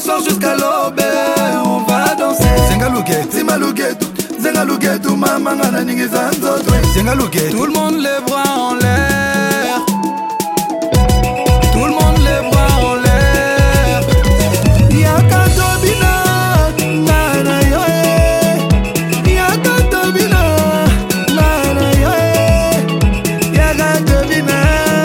soir jusqu'à l'aube, on va danser. Zenga Lugetu, Zima Lugetu, Zenga Lugetu, maman ngana ningi zanzoto. Zenga Lugetu, tout le monde les bras en l'air. Tout le monde les bras en l'air. Yaka Tobina, nana yoe. Yaka Tobina, nana yoe. Yaka Tobina.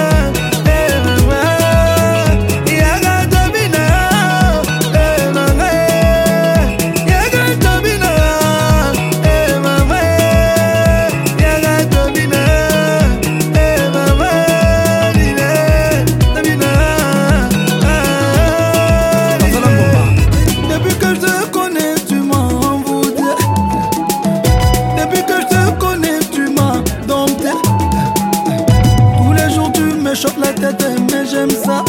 Choque la tête mais j'aime ça.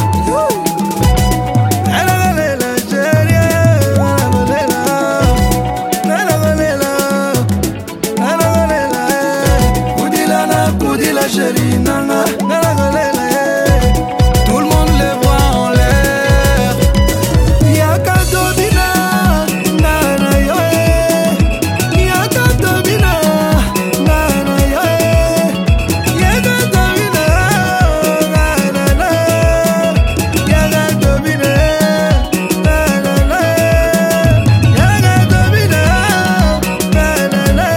Tout le monde les voit en l'air. Yaka Tobina, nana yoe. Yaka Tobina, nana yoe. Yaka Tobina, nana. Yaka Tobina, nana. Yaka Tobina, nana.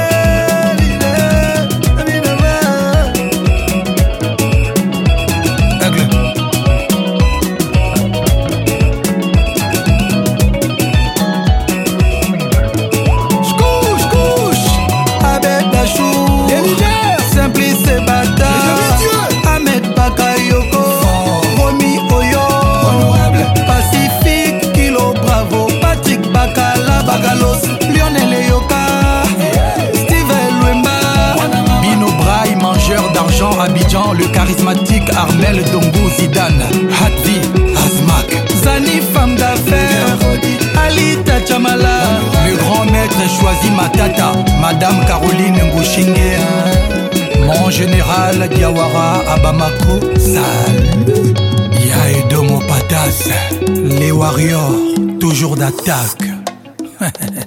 Abidjan, le charismatique Armel Dongo Zidane, Hadvi, Azmak, Zani, femme d'affaires, Alita Chamala, le grand maître choisi Matata, Madame Caroline Ngouchingue, mon général Diawara à Bamako, salut, Yaedomo Patas, les warriors, toujours d'attaque.